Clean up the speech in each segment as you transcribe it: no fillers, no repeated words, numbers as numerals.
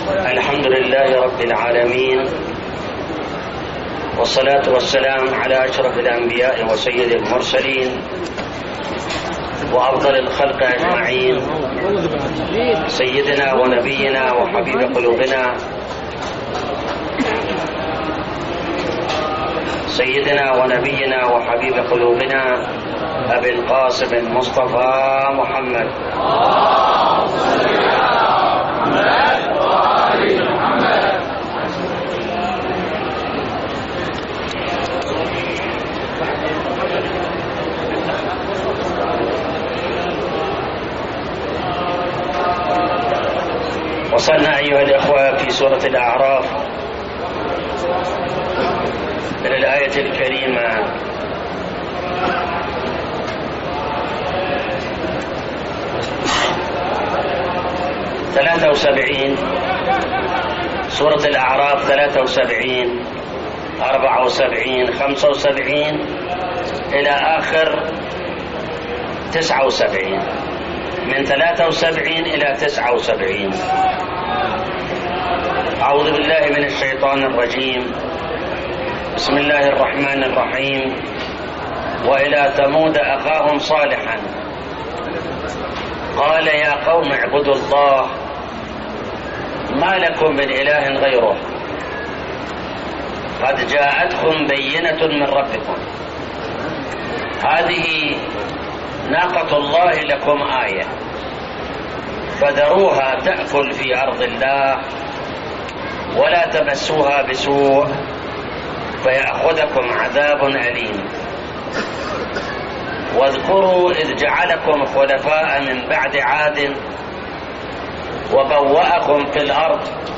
الحمد لله رب العالمين، والصلاة والسلام على أشرف الأنبياء وسيد المرسلين وأفضل الخلق أجمعين، سيدنا ونبينا وحبيب قلوبنا أبي القاسم المصطفى محمد. وصلنا أيها الإخوة في سورة الأعراف إلى الآية الكريمة 73. سورة الأعراف 73 74 75 إلى آخر 79، من 73 إلى 79. أعوذ بالله من الشيطان الرجيم. بسم الله الرحمن الرحيم. وإلى ثمود أخاهم صالحا قال يا قوم اعبدوا الله ما لكم من إله غيره قد جاءتكم بينة من ربكم هذه ناقة الله لكم آية فذروها تأكل في أرض الله ولا تمسوها بسوء فيأخذكم عذاب أليم. واذكروا إذ جعلكم خلفاء من بعد عاد وبوأكم في الأرض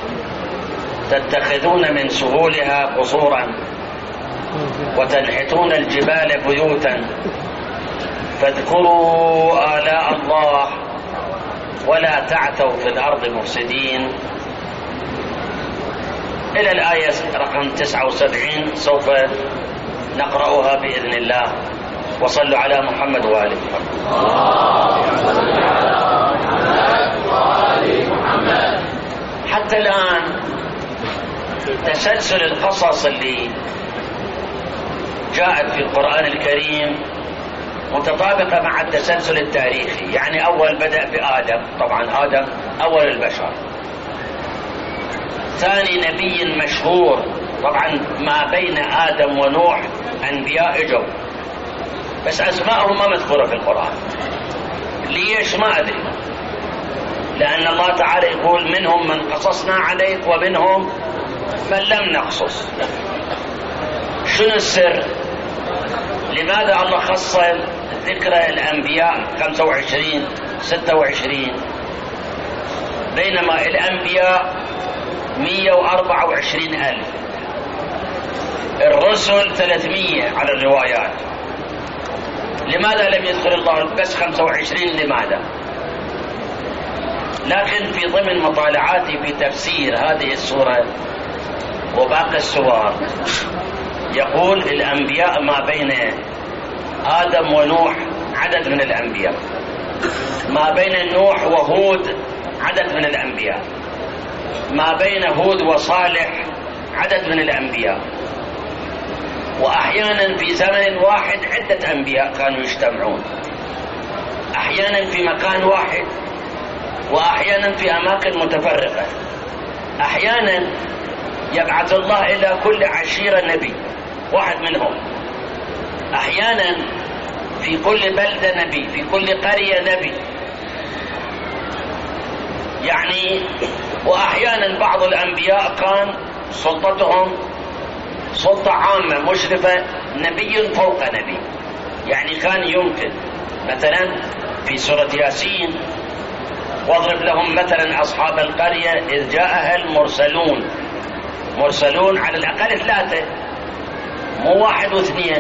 تتخذون من سهولها قصورا وتنحتون الجبال بيوتا فاذكروا آلاء الله ولا تعثوا في الأرض مفسدين، إلى الآية رقم 79 سوف نقرأها بإذن الله. وصلوا على محمد وآل محمد. حتى الآن تسلسل القصص اللي جاءت في القرآن الكريم متطابقة مع التسلسل التاريخي. يعني أول بدأ بآدم، طبعا آدم أول البشر. ثاني نبي مشهور، طبعا ما بين آدم ونوح أنبياء اجوا بس أسماءهم ما مذكورة في القرآن. ليش ما أدري، لأن الله تعالى يقول منهم من قصصنا عليك ومنهم من لم نقصص. شنو السر؟ لماذا الله خص ذكر الأنبياء 25 26 بينما الأنبياء 124,000، الرسل 300 على الروايات؟ لماذا لم يذكر الله بس 25؟ لماذا؟ لكن في ضمن مطالعاتي في تفسير هذه السورة وباقي السور يقول الأنبياء ما بين آدم ونوح عدد من الأنبياء، ما بين نوح وهود عدد من الأنبياء، ما بين هود وصالح عدد من الأنبياء. وأحيانا في زمن واحد عدة أنبياء كانوا يجتمعون، أحيانا في مكان واحد وأحيانا في أماكن متفرقة. أحيانا يبعث الله إلى كل عشيرة نبي واحد منهم، أحيانا في كل بلدة نبي، في كل قرية نبي يعني. وأحيانا بعض الأنبياء كان سلطتهم سلطة عامة مشرفة، نبي فوق نبي. يعني كان يمكن مثلا في سورة ياسين واضرب لهم مثلا أصحاب القرية إذ جاءها المرسلون، مرسلون على الأقل 3 مو 1 و2.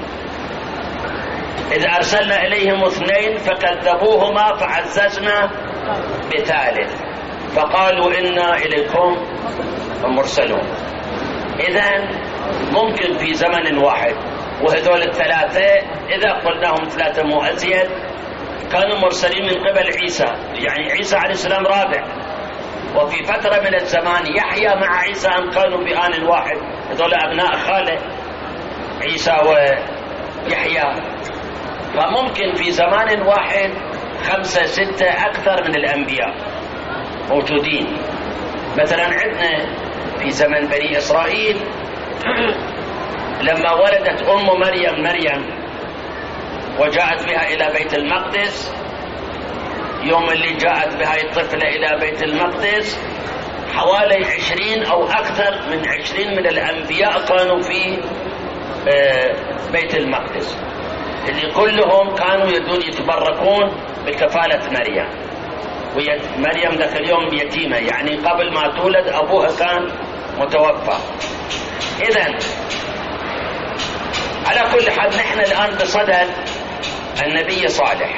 إذ أرسلنا إليهم 2 فكذبوهما فعززنا بثالث فقالوا إنا إليكم مرسلون. إذن ممكن في زمن واحد، وهذول ال3 إذا قلناهم 3 مو أزيد كانوا مرسلين من قبل عيسى، يعني عيسى عليه السلام رابع، وفي فترة من الزمان يحيى مع عيسى أن كانوا في آن واحد، هذول أبناء خاله عيسى ويحيى، فممكن في زمان واحد 5 6 أكثر من الأنبياء موجودين. مثلا عندنا في زمن بني إسرائيل لما ولدت أم مريم وجاءت بها إلى بيت المقدس، يوم اللي جاءت بهاي الطفلة إلى بيت المقدس حوالي 20 أو أكثر من 20 من الأنبياء كانوا في بيت المقدس، اللي كلهم كانوا يدون يتبركون بكفالة مريم. مريم ذاك اليوم يتيمة، يعني قبل ما تولد أبوها كان متوفى. إذن على كل حال نحن الآن بصدد النبي صالح.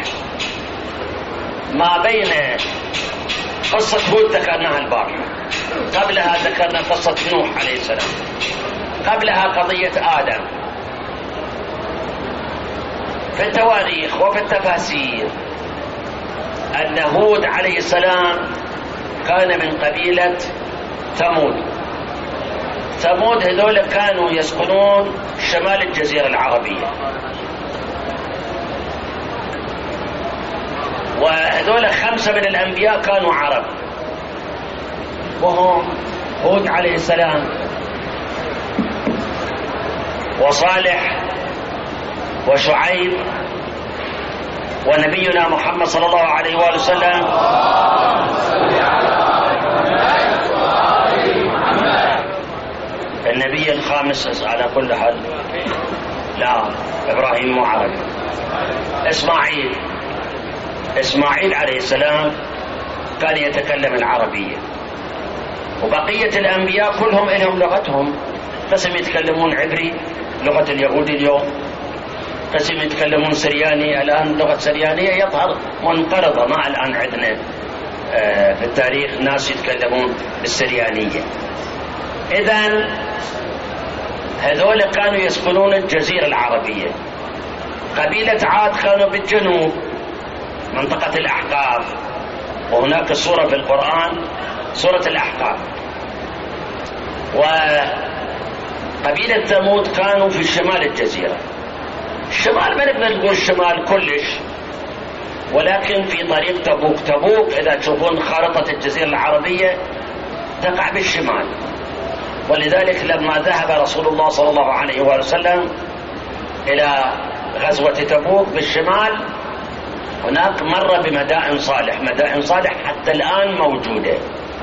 ما بين قصة هود ذكرناها البارحة، قبلها ذكرنا قصة نوح عليه السلام، قبلها قضية آدم. في التواريخ وفي التفاسير أن هود عليه السلام كان من قبيلة ثمود. ثمود هذول كانوا يسكنون شمال الجزيرة العربية، وهذول 5 من الأنبياء كانوا عرب، وهم هود عليه السلام وصالح وشعيب ونبينا محمد صلى الله عليه وآله وسلم النبي الخامس على كل حال. لا، إبراهيم مو عربي. إسماعيل عليه السلام كان يتكلم العربية، وبقية الأنبياء كلهم لهم لغتهم، قسم يتكلمون عبري لغة اليهود اليوم، قسم يتكلمون سرياني، الآن لغة سريانية يظهر منقرضة، ما الآن عندنا في التاريخ ناس يتكلمون بالسريانية. إذن هذول كانوا يسكنون الجزيرة العربية. قبيلة عاد كانوا بالجنوب منطقة الأحقاف، وهناك سورة في القرآن سورة الأحقاف. وقبيلة ثمود كانوا في شمال الجزيرة. الشمال ما نقدر نقول الشمال كلش، ولكن في طريق تبوك إذا تشوفون خارطة الجزيرة العربية تقع بالشمال. ولذلك لما ذهب رسول الله صلى الله عليه وسلم إلى غزوة تبوك بالشمال، هناك مر بمدائن صالح. مدائن صالح حتى الآن موجودة.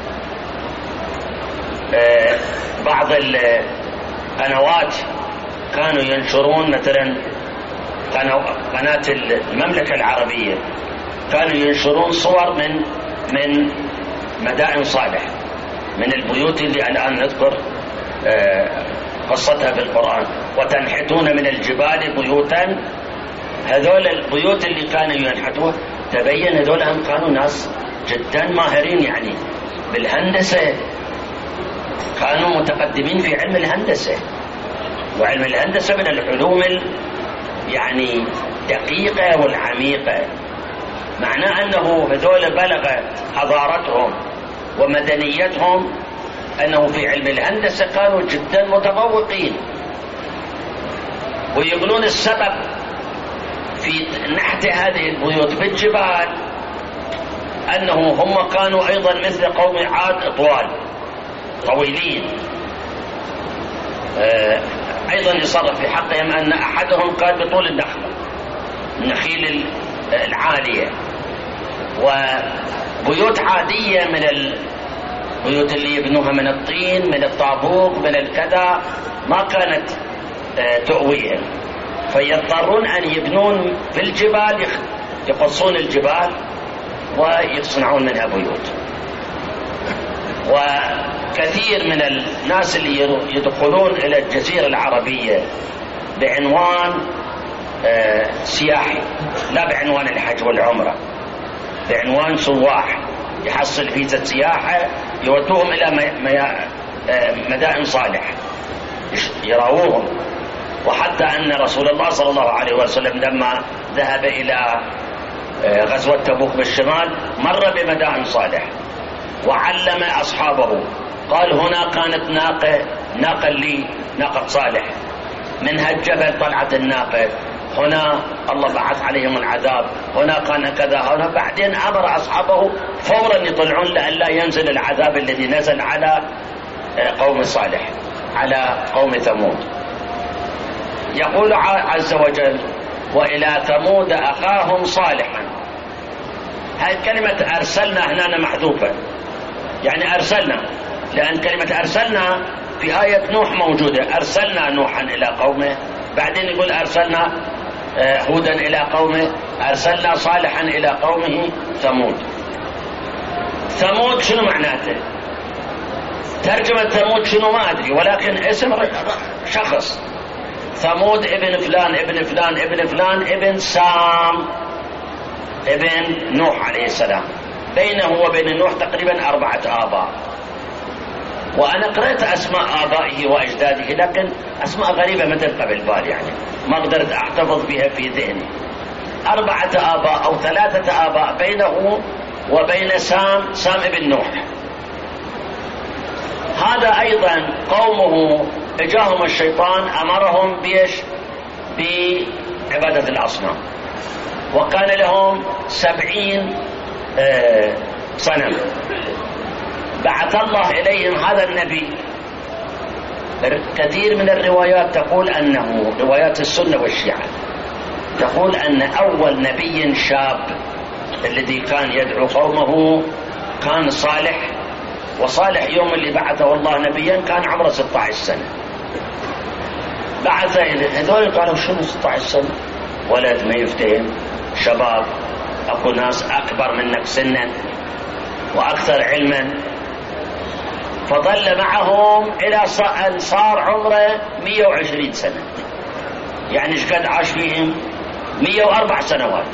بعض القنوات كانوا ينشرون، مثلا قناة المملكة العربية كانوا ينشرون صور من مدائن صالح، من البيوت اللي الآن نذكر قصتها في القرآن. وتنحتون من الجبال بيوتا، هذول البيوت اللي كانوا ينحتوها تبين هذول هم كانوا ناس جدا ماهرين يعني بالهندسة، كانوا متقدمين في علم الهندسة. وعلم الهندسة من العلوم يعني دقيقة والعميقة، معناه أنه هذول بلغ حضارتهم ومدنيتهم أنه في علم الهندسة كانوا جدا متفوقين. ويقولون السبب في نحت هذه البيوت بالجبال أنه هم كانوا أيضا مثل قوم عاد طويلين. أيضا يصرف في حقهم أن أحدهم كان بطول النخيل العالية، وبيوت عادية من البيوت اللي يبنوها من الطين، من الطابوق، من الكذا، ما كانت تؤويهم، فيضطرون أن يبنون في الجبال، يقصون الجبال ويصنعون منها بيوت. وكثير من الناس اللي يدخلون إلى الجزيرة العربية بعنوان سياحي، لا بعنوان الحج والعمرة، بعنوان سواح، يحصل فيزا سياحة يودوهم إلى مدائن صالح يراوهم. وحتى أن رسول الله صلى الله عليه وسلم لما ذهب إلى غزوة تبوك بالشمال مر بمدائن صالح، وعلم أصحابه. قال هنا كانت ناقة لي، ناقة صالح، منها الجبل طلعت الناقة، هنا الله بعث عليهم العذاب، هنا كان كذا، هنا. بعدين أمر أصحابه فورا يطلعون لئلا ينزل العذاب الذي نزل على قوم صالح، على قوم ثمود. يقول عز وجل وإلى ثمود أخاهم صالحا. هاي كلمة أرسلنا هنا محذوفة، يعني أرسلنا، لأن كلمة أرسلنا في آية نوح موجودة، أرسلنا نوحا إلى قومه، بعدين يقول أرسلنا هودا إلى قومه، أرسلنا صالحا إلى قومه ثمود. ثمود شنو معناته؟ ترجمة ثمود شنو ما أدري، ولكن اسم شخص، ثمود ابن فلان ابن فلان ابن فلان ابن سام ابن نوح عليه السلام. بينه وبين نوح تقريبا 4 آباء، وأنا قرأت أسماء آبائه وأجداده، لكن أسماء غريبة ما تبقى بالبال، يعني ما قدرت أحتفظ بها في ذهني. 4 آباء أو 3 آباء بينه وبين سام ابن نوح. هذا أيضا قومه اجاهم الشيطان أمرهم بيش بعبادة الأصنام، وكان لهم 70 صنم. بعث الله إليهم هذا النبي. كثير من الروايات تقول أنه، روايات السنة والشيعة تقول أن أول نبي شاب الذي كان يدعو قومه كان صالح، وصالح يوم اللي بعثه الله نبيا كان عمره 16 سنة. بعث هذول قالوا شنو 16 سنة؟ ولد ما يفتهم، شباب، أكو ناس أكبر منك سنا وأكثر علما. فظل معهم إلى أن صار عمره 120 سنة، يعني ايش قد عاش فيهم؟ 104 سنوات.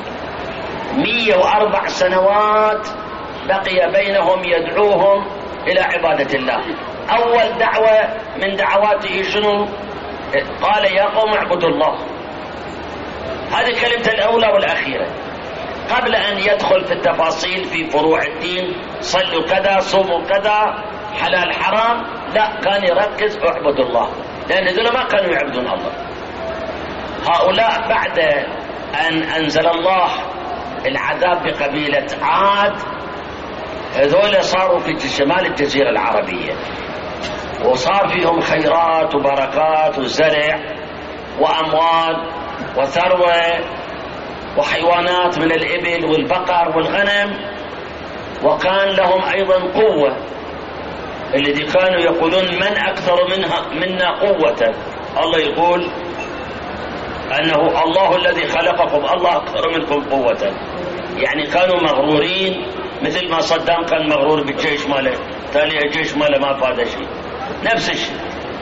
104 سنوات بقي بينهم يدعوهم إلى عبادة الله. أول دعوة من دعواته شنو؟ قال يا قوم اعبدوا الله. هذه كلمة الأولى والأخيرة، قبل أن يدخل في التفاصيل في فروع الدين، صلوا كذا، صوموا كذا، حلال حرام، لا، كان يركز اعبدوا الله، لأن هذول ما كانوا يعبدون الله. هؤلاء بعد أن أنزل الله العذاب بقبيلة عاد، هذول صاروا في شمال الجزيرة العربية، وصار فيهم خيرات وبركات وزرع وأموال وثروة وحيوانات من الإبل والبقر والغنم، وكان لهم أيضا قوة. الذي كانوا يقولون من أكثر منا قوة، الله يقول أنه الله الذي خلقكم، الله أكثر منكم قوة. يعني كانوا مغرورين، مثل ما صدام كان مغرور بالجيش ماله، تالي الجيش ماله ما فاد شيء، نفس الشيء.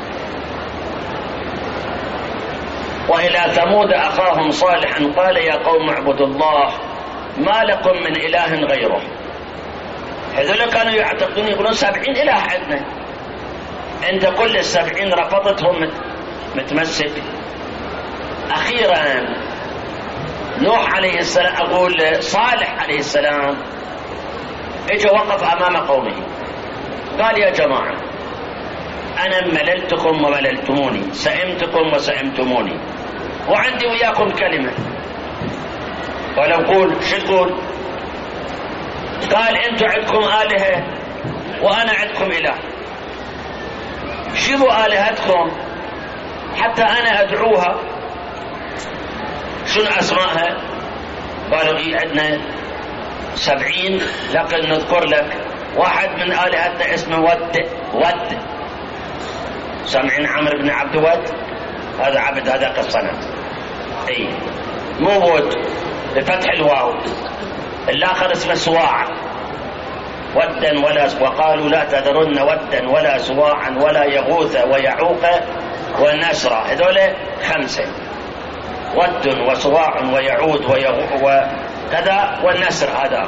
وإلى ثمود أخاهم صالحا قال يا قوم اعبدوا الله ما لكم من إله غيره. هذول كانوا يعتقدون، يقولون 70 إله عندنا، أنت كل 70 رفضتهم متمسك. أخيرا نوح عليه السلام، أقول صالح عليه السلام، اجى وقف أمام قومه قال يا جماعة أنا مللتكم ومللتموني، سئمتكم وسئمتموني، وعندي وياكم كلمة. ولو قول شو تقول؟ قال أنتم عندكم آلهة وأنا عندكم إله، شوفوا آلهتكم حتى أنا أدعوها، شنو أسمائها؟ قالوا إيه عندنا 70، لكن نذكر لك واحد من آلهتنا اسمه ود. سامعين عمرو بن عبد ود؟ هذا عبد هذاك الصنم، اي مو ود بفتح الواو. الآخر اسمه سواع، ودا ولا، وقالوا لا تذرن ودا ولا سواعا ولا يغوث ويعوق ونسرا. هذول 5، ود وسواع ويعود وكذا والنسر هذا.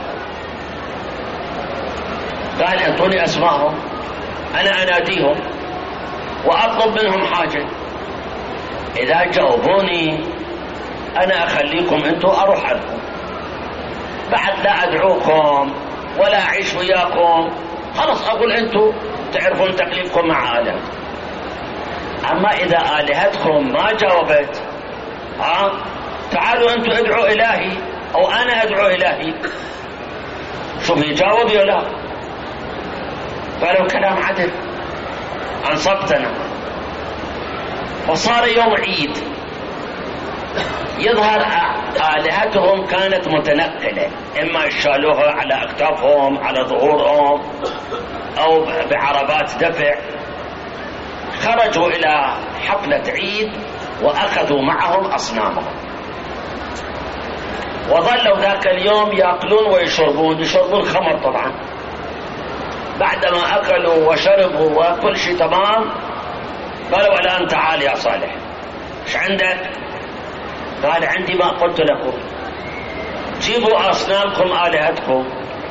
قال انطوني اسمائهم انا اناديهم واطلب منهم حاجة، اذا جاوبوني انا اخليكم انتم اروح عنكم، بعد لا ادعوكم ولا أعيش وياكم، خلاص أقول أنتم تعرفون تكليفكم مع آلهتكم. أما إذا آلهتكم ما جاوبت، تعالوا أنتم ادعوا إلهي أو أنا أدعو إلهي، شوف يجاوب يا لا. قالوا كلام عدل، أنصفتنا. فصار يوم عيد، يظهر آلهتهم كانت متنقلة، إما شالوها على أكتافهم على ظهورهم أو بعربات دفع. خرجوا إلى حفلة عيد وأخذوا معهم أصنامهم، وظلوا ذاك اليوم يأكلون ويشربون، يشربون خمر طبعا. بعدما أكلوا وشربوا وكل شيء تمام، قالوا الآن تعال يا صالح، ايش عندك؟ قال عندي ما قلت لكم، جيبوا أصنامكم آلهتكم.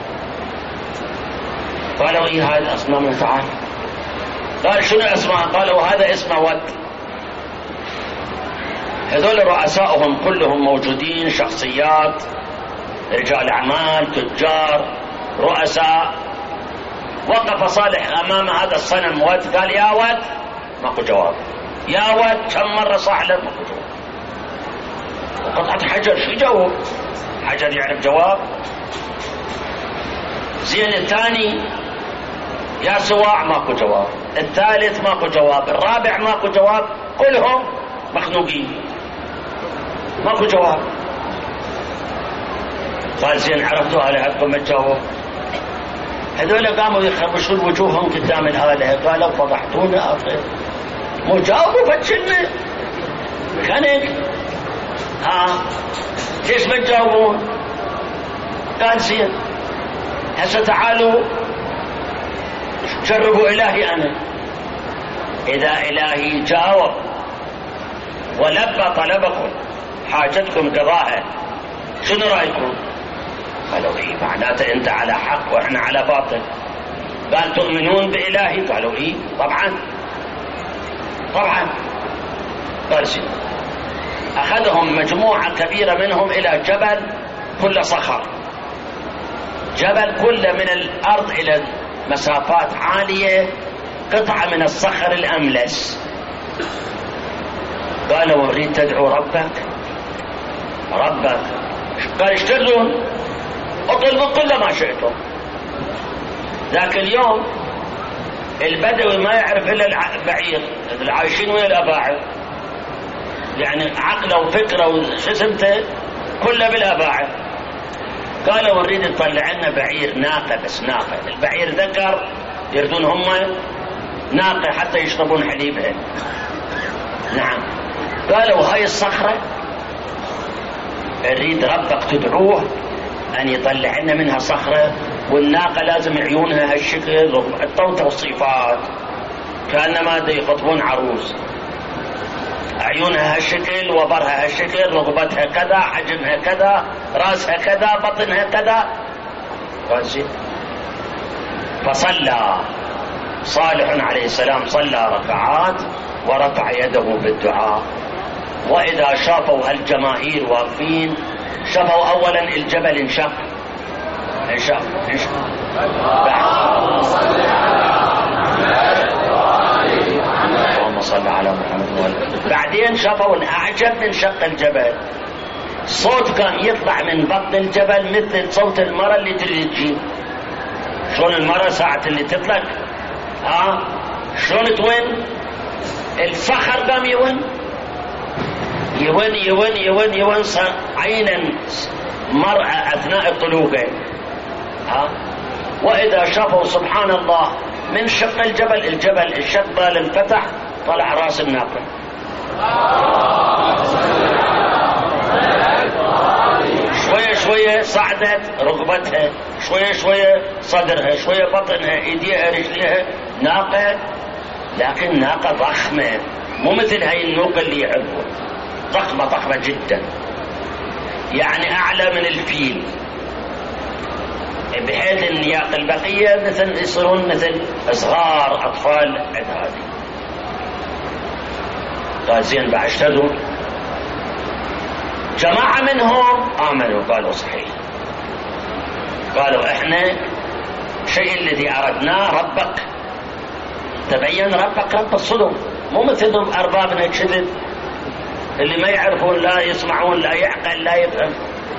قالوا إيه هذه الأصنام؟ تعال. قال شنو اسمها؟ قالوا هذا اسمه ود. هذول رؤسائهم كلهم موجودين، شخصيات، رجال أعمال، تجار، رؤساء. وقف صالح أمام هذا الصنم ود، قال يا ود، ماكو جواب. يا ود كم مرة صاح له، ماكو جواب. وقطعة حجر شو يجاوب؟ حجر يعرف جواب؟ زين الثاني يا سواع، ماكو جواب. الثالث ماكو جواب. الرابع ماكو جواب. كلهم مخنوقين، ماكو جواب. قال زين عرفتوا آلهتكم ما تجاوب؟ هذول قاموا يخربشون وجوههم قدام الآلهة، قالوا فضحتونا أخي، مو جاوبوا فتشلنا خنق. ليش ما تجاوبون؟ قال زين هسه تعالوا جربوا إلهي أنا. إذا إلهي جاوب ولبى طلبكم، حاجتكم قضاها، شنو رأيكم؟ قالوا إيه، معناته أنت على حق وإحنا على باطل. قال تؤمنون بإلهي؟ قالوا إيه طبعا طبعا. قال زين، أخذهم مجموعة كبيرة منهم إلى جبل كل صخر، جبل كل من الأرض إلى مسافات عالية، قطعة من الصخر الأملس. قالوا نريد تدعو ربك. ربك؟ قال ايش تريدون؟ اطلبوا كل ما شئتم. ذاك اليوم البدوي ما يعرف الا البعير، اللي عايشين ويا الاباعد، يعني عقله وفكره وشسمته كله بالاباعد. قالوا نريد نطلع لنا بعير، ناقه، بس ناقه. البعير ذكر، يردون هم ناقه حتى يشربون حليبها. نعم. قالوا هاي الصخره نريد ربك تدعوه ان يطلع لنا منها صخره، والناقه لازم عيونها هالشكل، حطوا توصيفات كانما يخطبون عروس، عيونها هالشكل، وبرها هالشكل، رقبتها كذا، حجمها كذا، راسها كذا، بطنها كذا. فصلى صالح عليه السلام، صلى ركعات ورفع يده بالدعاء. وإذا شافوا هالجماهير واقفين، شافوا أولا الجبل انشق، اللهم صل على محمد. بعدين شافوا الأعجب من شق الجبل، صوت كان يطلع من بطن الجبل مثل صوت المرأة اللي تريد تجيب. شلون المرأة ساعة اللي تطلق شلون توين؟ الصخر قام يون يون يون يون يون، عينا مرأة أثناء الطلوقة. وإذا شافوا سبحان الله من شق الجبل الشق بال انفتح، طلع راس الناقة. شوية شوية صعدت ركبتها، شوية شوية صدرها، شوية بطنها، ايديها، رجليها. ناقة، لكن ناقة ضخمة، مو مثل هاي النوقة اللي يعرفون، ضخمة ضخمة جدا، يعني أعلى من الفيل، بحيث النياق البقية مثل يصيرون مثل صغار أطفال هذه. قال زين بعشتدوا. جماعة منهم آمنوا، قالوا صحيح، قالوا احنا الشيء الذي أردناه ربك، تبين ربك رب الصدق، مو مثل أربابنا الشدد اللي ما يعرفون، لا يسمعون، لا يعقل، لا يفهم.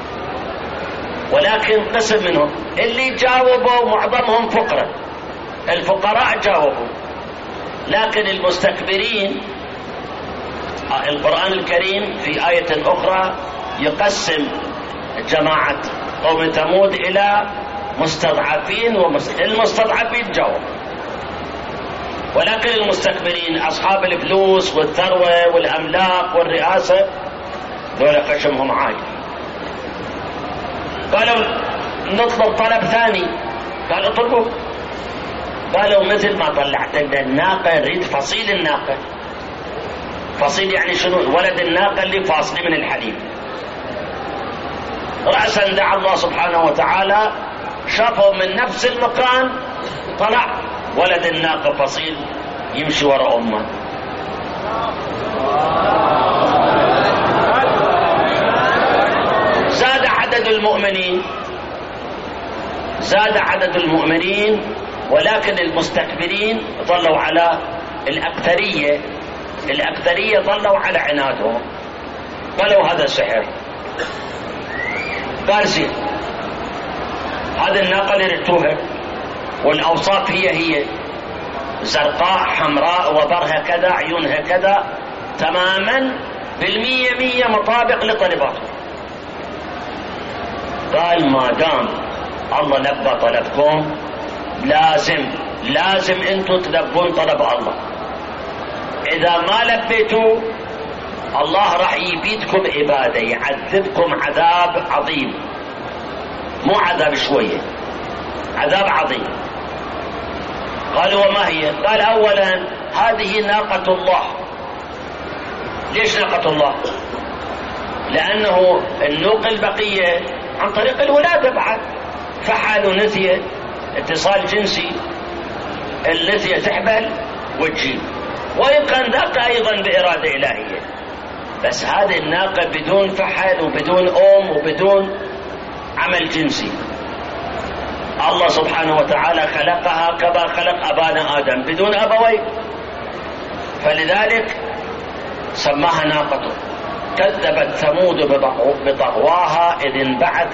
ولكن قسم منهم اللي جاوبوا معظمهم فقراء، الفقراء جاوبوا، لكن المستكبرين القرآن الكريم في آية أخرى يقسم جماعة قوم ثمود إلى مستضعفين المستضعفين جاوبوا، ولكن المستكبرين أصحاب الفلوس والثروة والأملاك والرئاسة دول قشمهم عالي. قالوا نطلب طلب ثاني، قالوا اطلبوا. قالوا مثل ما طلعت لنا الناقة نريد فصيل الناقة. فصيل يعني شنو؟ ولد الناقة اللي فاصل من الحليب. رأسا دعا الله سبحانه وتعالى، شافوا من نفس المكان طلع ولد الناقة فصيل يمشي وراء أمه. زاد عدد المؤمنين، ولكن المستكبرين ظلوا على الأكثرية ظلوا على عنادهم، قالوا هذا سحر. قال زين، هذه الناقة اللي رتوها والأوصاف هي زرقاء حمراء وبرها كذا عيونها كذا، تماما بالمية مطابق لطلباتهم. قال ما دام الله لبى طلبكم لازم انتم تلبون طلب الله. اذا ما لبيتوا الله راح يبيدكم عبادة، يعذبكم عذاب عظيم، مو عذاب شوية، عذاب عظيم. قالوا وما هي؟ قال اولا هذه ناقة الله. ليش ناقة الله؟ لانه النوق البقية عن طريق الولادة بعد، فحل ونثية، اتصال جنسي، النثية تحبل وتجيب، وإن كان ذاك أيضا بإرادة إلهية. بس هذه الناقة بدون فحل وبدون وبدون عمل جنسي، الله سبحانه وتعالى خلقها كما خلق أبانا آدم بدون أبوين، فلذلك سماها ناقته. كذبت ثمود بطغواها إذ انبعث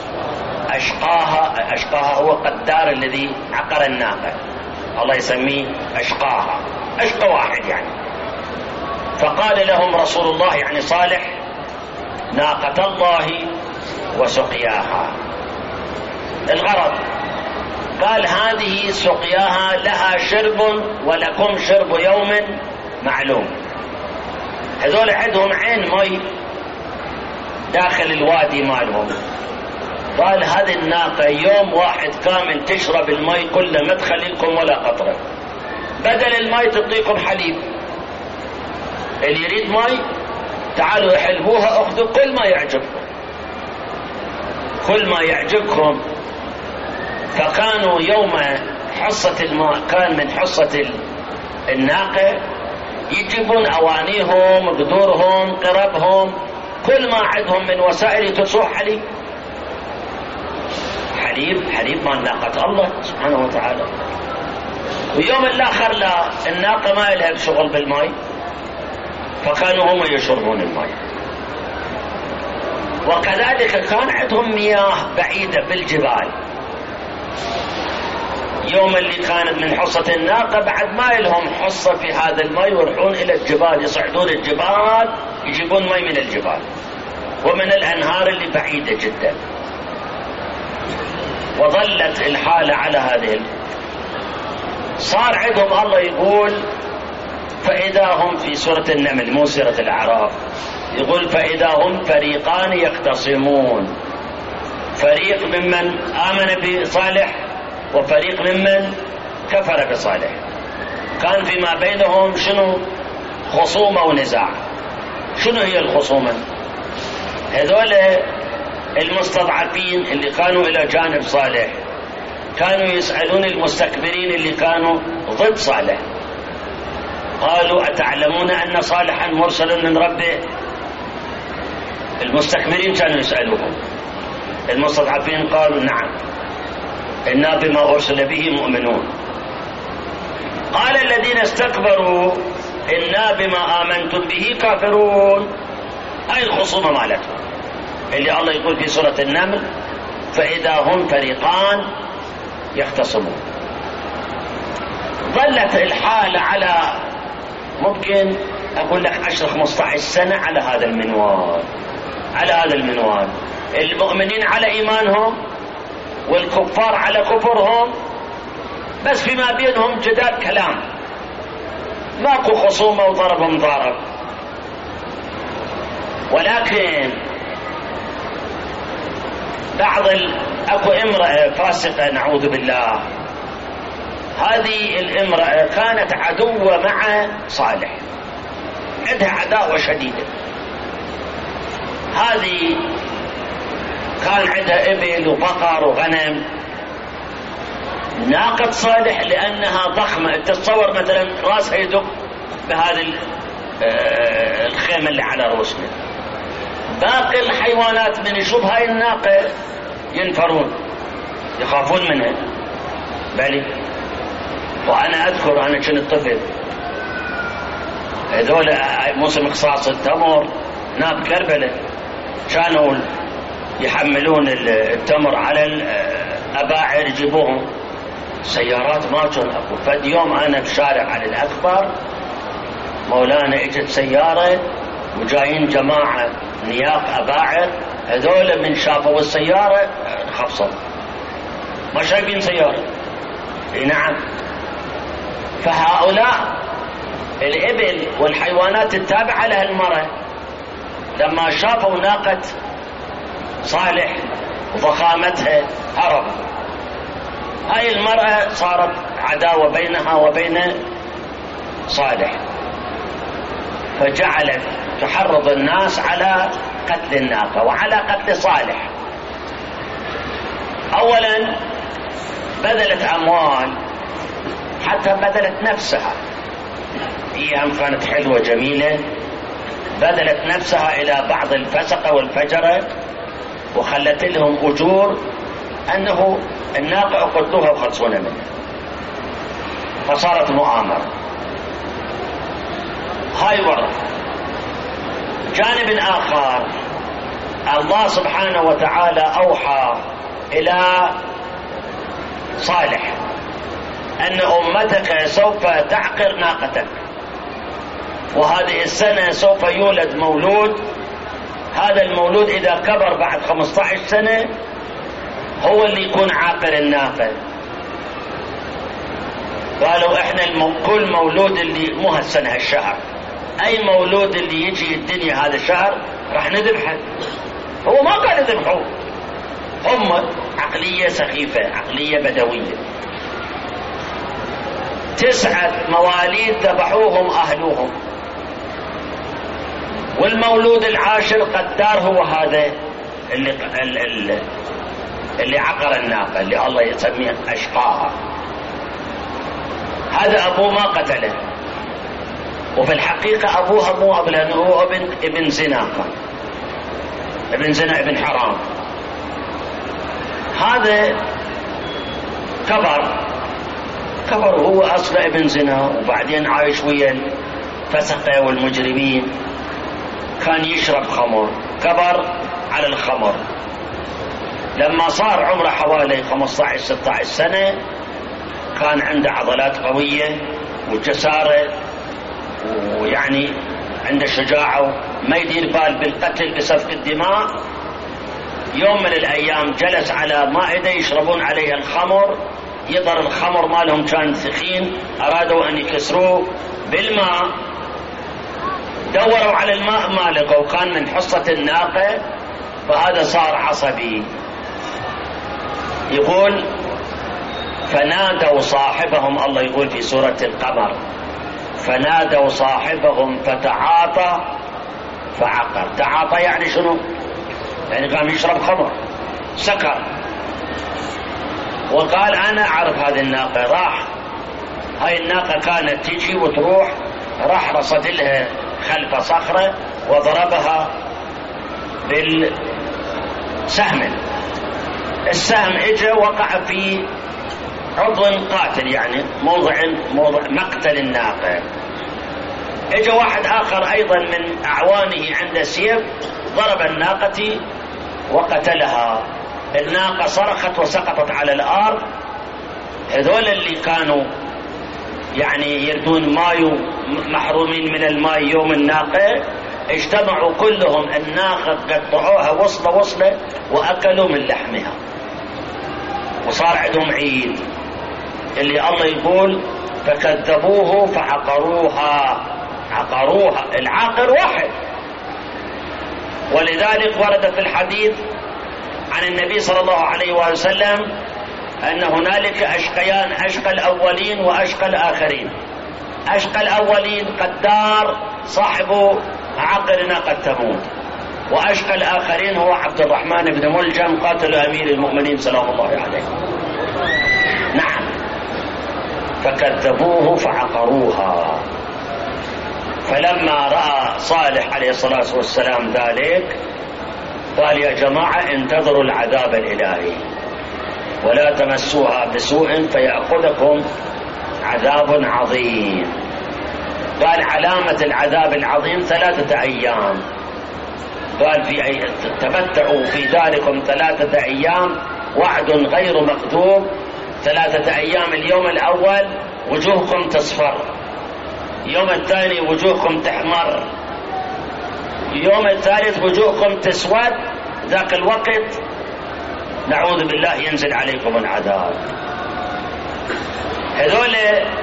أشقاها هو قدار الذي عقر الناقة، الله يسميه أشقاها، أشقى واحد يعني. فقال لهم رسول الله يعني صالح ناقة الله وسقياها. الغرض قال هذه سقياها لها شرب ولكم شرب يوم معلوم. هذول عندهم عين مي داخل الوادي مالهم، قال هذه الناقة يوم واحد كامل تشرب المي كله، ما تخلي لكم ولا قطرة، بدل المي تعطيكم حليب. اللي يريد مي تعالوا احلبوها، اخذوا كل ما يعجبكم. فكانوا يوم حصة الماء كان من حصة الناقة يجيبون أوانيهم، قدورهم، قربهم، كل ما عندهم من وسائل يتصوح حليب مال ناقة الله سبحانه وتعالى. ويوم الآخر لا، الناقة ما لها شغل بالماء، فكانوا هم يشربون الماء. وكذلك كان عندهم مياه بعيدة بالجبال، يوم اللي كانت من حصة الناقة بعد ما لهم حصة في هذا الماء، يروحون إلى الجبال، يصعدون الجبال يجيبون ماء من الجبال ومن الأنهار اللي بعيدة جدا. وظلت الحالة على هذه. صار عندهم الله يقول فإذا هم في سورة النمل مو سورة الأعراف، يقول فإذا هم فريقان يختصمون، فريق ممن آمن بصالح وفريق ممن كفر بصالح. كان فيما بينهم شنو؟ خصومة ونزاع. شنو هي الخصومة؟ هذول المستضعفين اللي كانوا إلى جانب صالح كانوا يسألون المستكبرين اللي كانوا ضد صالح، قالوا أتعلمون أن صالحا مرسل من ربه؟ المستكبرين كانوا يسألوهم، المستضعفين قالوا نعم. إنا بما أرسل به مؤمنون. قال الذين استكبروا إنا بما آمنتم به كافرون. هاي الخصومة مالتهم اللي الله يقول في سورة النمل فإذا هم فريقان يختصمون. ظلت الحالة على ممكن أقول لك 10-15 سنة على هذا المنوال، المؤمنين على إيمانهم والكفار على كفرهم، بس فيما بينهم جدال كلام، ماكو خصومة وضرب مضارب. ولكن اكو امرأة فاسقة نعوذ بالله، هذه الامرأة كانت عدوة مع صالح، عندها عداوة شديدة. هذه كان عندها إبل وبقر وغنم. ناقة صالح لأنها ضخمة، تتصور مثلا راسها يدق بهذه الخيمة اللي على رؤوسنا. باقي الحيوانات من يشوف هاي الناقة ينفرون، يخافون منها. بلي وأنا أذكر أنا كنت طفل، هذول موسم قصاص التمر ناب كربلاء كانوا يحملون التمر على الأباعر يجيبوهم، سيارات ما كان أكو. فد يوم أنا بشارع على الأكبر مولانا اجت سيارة وجايين جماعة نياق أباعر، هذول من شافوا السيارة خفصوا، ما شايفين سيارة. نعم. فهؤلاء الإبل والحيوانات التابعة لها المرأة لما شافوا ناقة صالح وضخامتها هرب. هاي المرأة صارت عداوة بينها وبين صالح، فجعلت تحرض الناس على قتل الناقة وعلى قتل صالح. أولا بذلت أموال، حتى بذلت نفسها، هي كانت حلوة جميلة، بذلت نفسها إلى بعض الفسقة والفجرة وخلت لهم أجور أنه الناقة يقتلوها وخلصون منها، فصارت مؤامرة. هاي ورد. جانب آخر الله سبحانه وتعالى أوحى إلى صالح أن أمتك سوف تعقر ناقتك، وهذه السنة سوف يولد مولود، هذا المولود إذا كبر بعد 15 سنة هو اللي يكون عاقر الناقة. قالوا احنا كل مولود اللي مو هالسنة هالشهر، اي مولود اللي يجي الدنيا هذا الشهر راح نذبحه. هو ما قال يذبحوه، هم عقلية سخيفة، عقلية بدوية. 9 مواليد ذبحوهم اهلوهم، والمولود العاشر قدار هو هذا اللي عقر الناقة، اللي الله يسميه أشقاها. هذا أبوه ما قتله، وفي الحقيقة أبوها مو أب، لأنه هو ابن زنا، ابن زنا، ابن حرام. هذا كبر هو أصلا ابن زنا، وبعدين عايش ويا الفسقة والمجرمين، كان يشرب خمر، كبر على الخمر. لما صار عمره حوالي 15-16 سنة كان عنده عضلات قوية وجسارة، ويعني عنده شجاعة، ما يدير بال بالقتل بسفك الدماء. يوم من الأيام جلس على مائدة يشربون عليها الخمر، يظهر الخمر مالهم كان ثخين، أرادوا أن يكسروه بالماء، دوروا على الماء ما لقوا، كان من حصة الناقة، فهذا صار عصبي. يقول فنادوا صاحبهم، الله يقول في سورة القمر فنادوا صاحبهم فتعاطى فعقر. تعاطى يعني شنو؟ يعني قام يشرب خمر، سكر، وقال أنا أعرف هذه الناقة. راح، هاي الناقة كانت تجي وتروح، راح رصد لها خلف صخرة وضربها بالسهم، السهم اجى وقع في عضو قاتل، يعني موضع مقتل الناقة. اجى واحد آخر أيضا من أعوانه عنده سيف، ضرب الناقة وقتلها. الناقة صرخت وسقطت على الأرض. هذول اللي كانوا يعني يردون ماء، محرومين من الماء يوم الناقة، اجتمعوا كلهم. الناقة قطعوها وصلة وأكلوا من لحمها، وصار عندهم عيد اللي الله يقول فكذبوه فعقروها. العاقر واحد. ولذلك ورد في الحديث عن النبي صلى الله عليه وسلم أن هنالك أشقيان، أشقى الأولين وأشقى الآخرين. أشقى الأولين قدار صاحب عقر ناقة ثمود، وأشقى الآخرين هو عبد الرحمن بن ملجم قاتل أمير المؤمنين سلام الله عليه. نعم، فكذبوه فعقروها. فلما رأى صالح عليه الصلاة والسلام ذلك قال يا جماعة انتظروا العذاب الإلهي ولا تمسوها بسوء فيأخذكم عذاب عظيم. قال علامة العذاب العظيم 3 أيام. قال تمتعوا في داركم 3 أيام وعد غير مكذوب. 3 أيام، اليوم الأول وجوهكم تصفر، يوم الثاني وجوهكم تحمر، يوم الثالث وجوهكم تسود. ذاك الوقت نعوذ بالله ينزل عليكم العذاب. هذول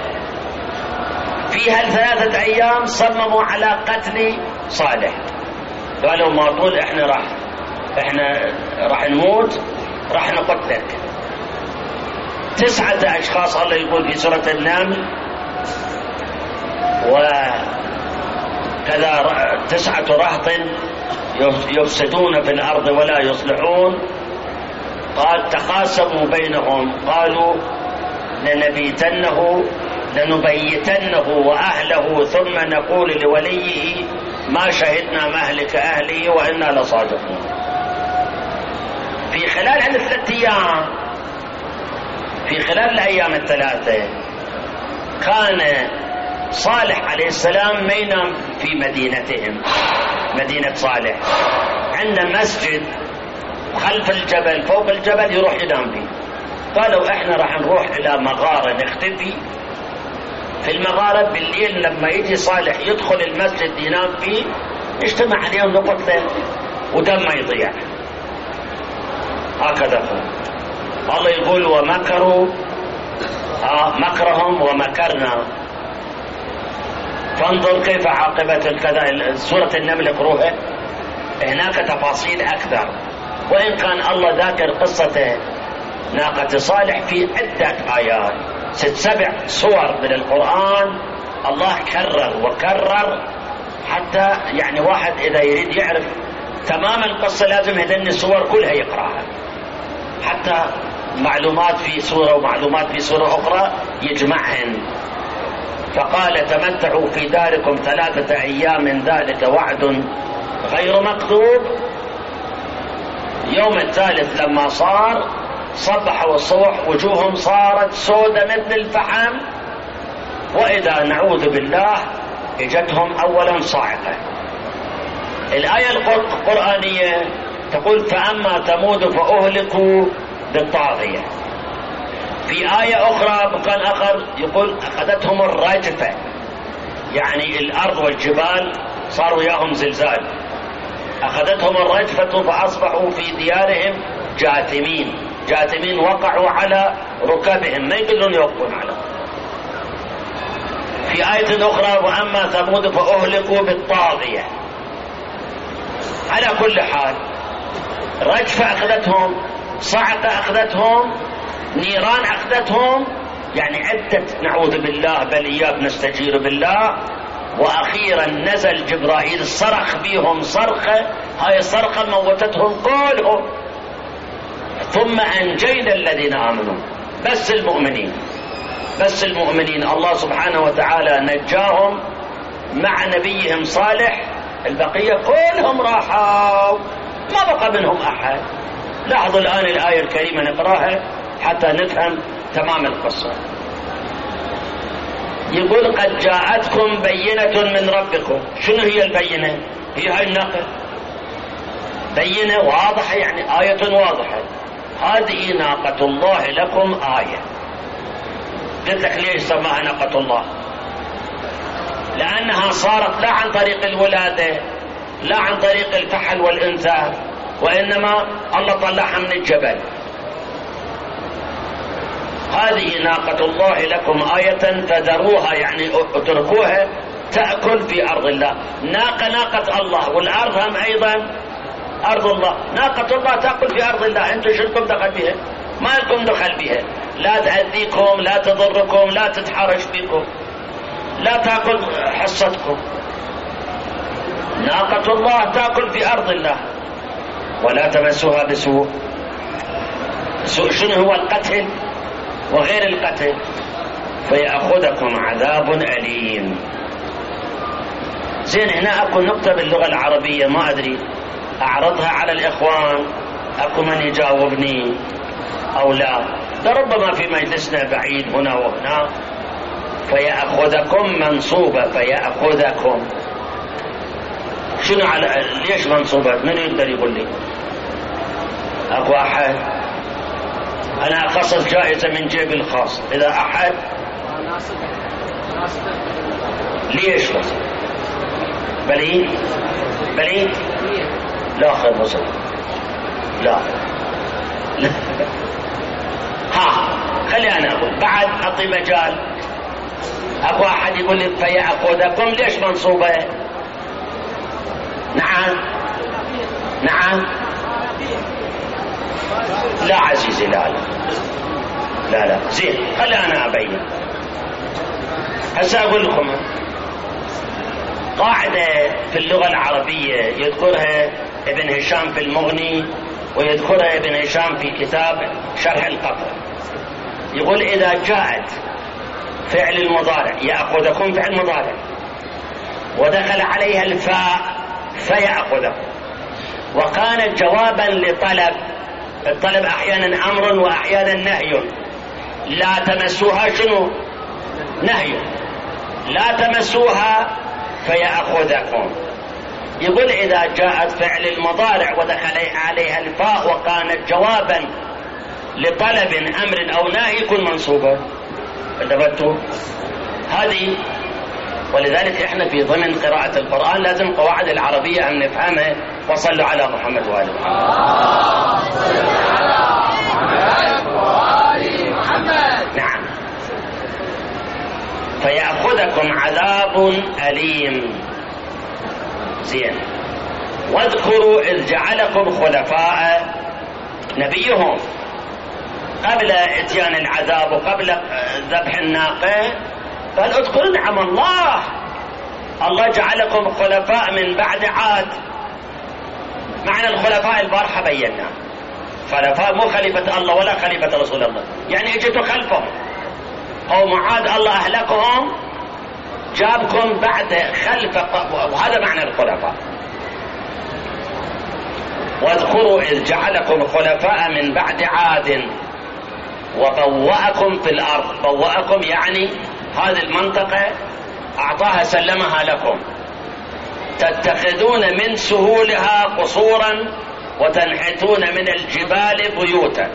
في هال3 أيام صمموا على قتل صالح. قالوا ما طول احنا راح نموت، راح نقتلك. 9 أشخاص الله يقول في سورة النمل، وكذا 9 رهط يفسدون في الأرض ولا يصلحون. قال تقاسموا بينهم قالوا لنبيتنه وأهله ثم نقول لوليه ما شهدنا مهلك أهله وإنا لصادقون. في خلال 3 أيام، في خلال الأيام 3 كان صالح عليه السلام ما ينام في مدينتهم، مدينة صالح. عندنا مسجد خلف الجبل فوق الجبل يروح ينام فيه. قالوا احنا راح نروح الى مغارة نختفي في المغارة بالليل، لما يجي صالح يدخل المسجد ينام فيه نجتمع عليهم نقتله ودم ما يضيع. هكذا هو الله يقول ومكروا مكرهم ومكرنا. فانظر كيف عاقبة كذا. سورة النمل اقروها، هناك تفاصيل أكثر. وإن كان الله ذاكر قصة ناقة صالح في عدة آيات، 6-7 سور من القرآن الله كرر وكرر، حتى يعني واحد إذا يريد يعرف تمام القصة لازم هذين السور كلها يقرأها، حتى معلومات في سورة ومعلومات في سورة أخرى يجمعهن. فقال تمتعوا في داركم 3 أيام ذلك وعد غير مكذوب. يوم الثالث لما صار صبحوا الصبح وجوههم صارت سودة مثل الفحم، وإذا نعوذ بالله اجتهم أولا صاعقة. الآية القرآنية تقول فأما ثمود فأهلكوا بالطاغية. في آية أخرى مكان آخر يقول أخذتهم الرجفة، يعني الأرض والجبال صار وياهم زلزال، أخذتهم الرجفة فأصبحوا في ديارهم جاثمين وقعوا على ركبهم، ما يقدرون يوقفون على. في آية أخرى وأما ثمود فأهلكوا بالطاغية. على كل حال رجفة أخذتهم، صعقة أخذتهم، نيران أخذتهم، يعني عدة نعوذ بالله بليات نستجير بالله. وأخيرا نزل جبرائيل صرخ بهم صرخة، هاي الصرخة موتتهم كلهم. ثم أنجينا الذين آمنوا، بس المؤمنين الله سبحانه وتعالى نجاهم مع نبيهم صالح. البقية كلهم راحوا، ما بقى منهم أحد، لاحظوا الآن الآية الكريمة نقراها حتى نفهم تمام القصة. يقول قد جاءتكم بينة من ربكم. شنو هي البينة؟ هي هاي الناقة، بينة واضحة، يعني آية واضحة. هذه ناقة الله لكم آية. قلت لك ليش سماها ناقة الله؟ لأنها صارت لا عن طريق الولادة، لا عن طريق الفحل والإنثى، وإنما الله طلعها من الجبل. هذه ناقة الله لكم آية فذروها، يعني اتركوها تأكل في أرض الله. ناقة الله، والأرض هم أيضا أرض الله. ناقة الله تأكل في أرض الله، أنتم شو لكم دخل بها؟ ما لكم دخل بها، لا تأذيكم، لا تضركم، لا تتحرش بكم، لا تأكل حصتكم. ناقة الله تأكل في أرض الله ولا تمسوها بسوء. شنو هو القتل وغير القتل؟ فيأخذكم عذاب أليم. زين، هنا أكو نقطة باللغة العربية ما أدري أعرضها على الإخوان، أكو من يجاوبني أو لا. لربما في مجلسنا بعيد هنا وهنا. فيأخذكم منصوبة، فيأخذكم شنو على ليش منصوبة؟ من يقدر يقول لي؟ أكو أحد؟ أنا أخصص جائزة من جيبي الخاص، إذا أحد ليش بس؟ بلي لا خير بصر، لا ها خلي أنا أقول بعد أعطي مجال. أكو أحد يقول لي فيأخذكم ليش منصوبة؟ نعم لا عزيزي، لا زين، خلي أنا أبين. هسا أقول لكم قاعدة في اللغة العربية يذكرها ابن هشام في المغني، ويذكرها ابن هشام في كتاب شرح القطر. يقول إذا جاءت فعل المضارع، يأخذكم فعل مضارع، ودخل عليها الفاء فيأخذكم، وكانت جوابا لطلب. الطلب أحيانا أمر وأحيانا نهي. لا تمسوها شنو؟ نهي. لا تمسوها فيأخذكم. يقول إذا جاءت فعل المضارع ودخل عليها الفاء وكانت جوابا لطلب أمر أو نهي يكون منصوبة. انتبهتوا؟ هذه، ولذلك احنا في ضمن قراءة القرآن لازم قواعد العربية أن نفهمها. وصلوا على محمد وآل محمد. نعم. فيأخذكم عذاب أليم. زين. واذكروا إذ جعلكم خلفاء نبيهم قبل اتيان العذاب وقبل ذبح الناقة. قال اذكروا نعم الله جعلكم خلفاء من بعد عاد. معنى الخلفاء البارحة بينا، خلفاء مو خليفة الله ولا خليفة رسول الله، يعني اجتوا خلفهم. قوم عاد الله أهلكهم، جابكم بعد خلف، وهذا معنى الخلفاء. واذكروا إذ جعلكم خلفاء من بعد عاد وبوأكم في الأرض. بوأكم يعني هذه المنطقة أعطاها سلمها لكم، تتخذون من سهولها قصورا وتنحتون من الجبال بيوتا.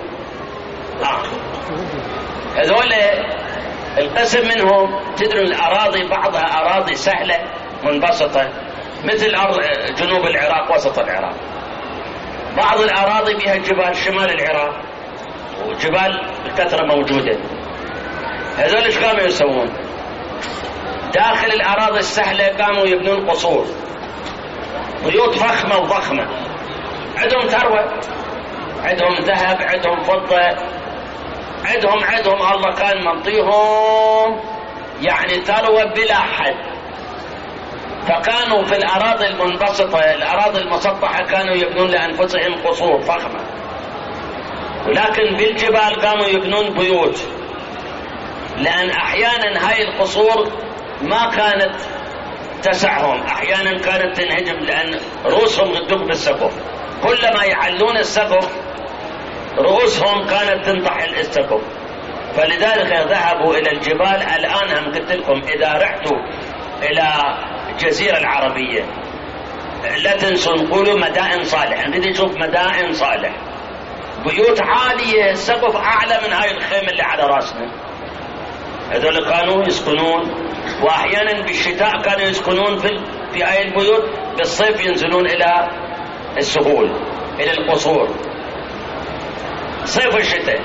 هذول القسم منهم تدرون الأراضي بعضها أراضي سهلة منبسطة مثل أرض جنوب العراق وسط العراق. بعض الأراضي بها جبال شمال العراق وجبال الكثرة موجودة. هذول ايش قاموا يسوون؟ داخل الأراضي السهلة قاموا يبنون قصور، بيوت فخمة وضخمة، عندهم ثروة، عندهم ذهب، عندهم فضة، عندهم الله كان منطيهم يعني ثروة بلا حد. فكانوا في الأراضي المنبسطة، الأراضي المسطحة، كانوا يبنون لأنفسهم قصور فخمة، ولكن بالجبال قاموا يبنون بيوت، لأن أحيانا هاي القصور ما كانت تسعهم، أحيانا كانت تنهدم لأن رؤوسهم تدق بالسقف. كلما يعلون السقف رؤوسهم كانت تنطح السقف، فلذلك ذهبوا إلى الجبال. الآن هم قلت لكم إذا رحتوا إلى الجزيرة العربية لا تنسوا نقولوا مدائن صالح، نريد نشوف مدائن صالح، بيوت عالية سقف أعلى من هاي الخيمة اللي على راسنا. هذول كانوا يسكنون، وأحيانا بالشتاء كانوا يسكنون في هاي البيوت، بالصيف ينزلون إلى السهول إلى القصور صيف والشتاء.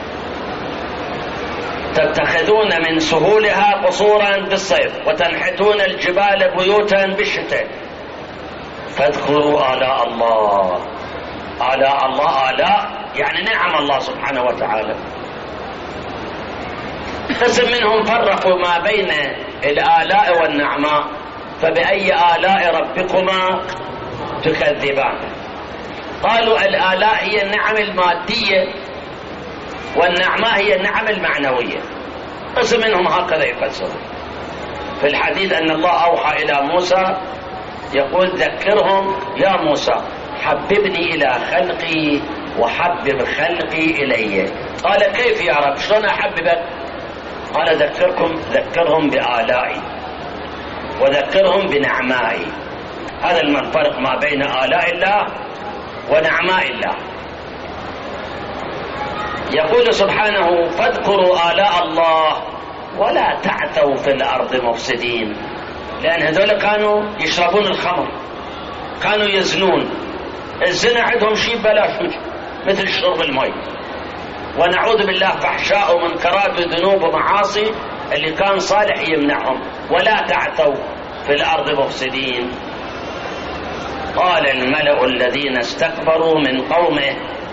تتخذون من سهولها قصورا بالصيف وتنحتون الجبال بيوتا بالشتاء. فاذكروا آلاء الله. آلاء الله، آلاء يعني نعم الله سبحانه وتعالى. قسم منهم فرقوا ما بين الآلاء والنعماء، فبأي آلاء ربكما تكذبان. قالوا الآلاء هي النعم المادية والنعماء هي النعم المعنوية. قسم منهم هكذا يفسر. في الحديث أن الله أوحى إلى موسى يقول ذكرهم يا موسى حببني إلى خلقي وحبب خلقي إلي. قال كيف يا رب شلون أحببك؟ قال ذكرهم بآلائي وذكرهم بنعمائي. هذا الفرق ما بين آلاء الله ونعماء الله. يقول سبحانه فاذكروا آلاء الله ولا تعثوا في الأرض مفسدين. لأن هذول كانوا يشربون الخمر، كانوا يزنون، الزنا عندهم شيء بلاش مثل شرب الماء، ونعوذ بالله فحشاء ومنكرات وذنوب ومعاصي اللي كان صالح يمنعهم. ولا تعثوا في الأرض مفسدين. قال الملأ الذين استكبروا من قومه.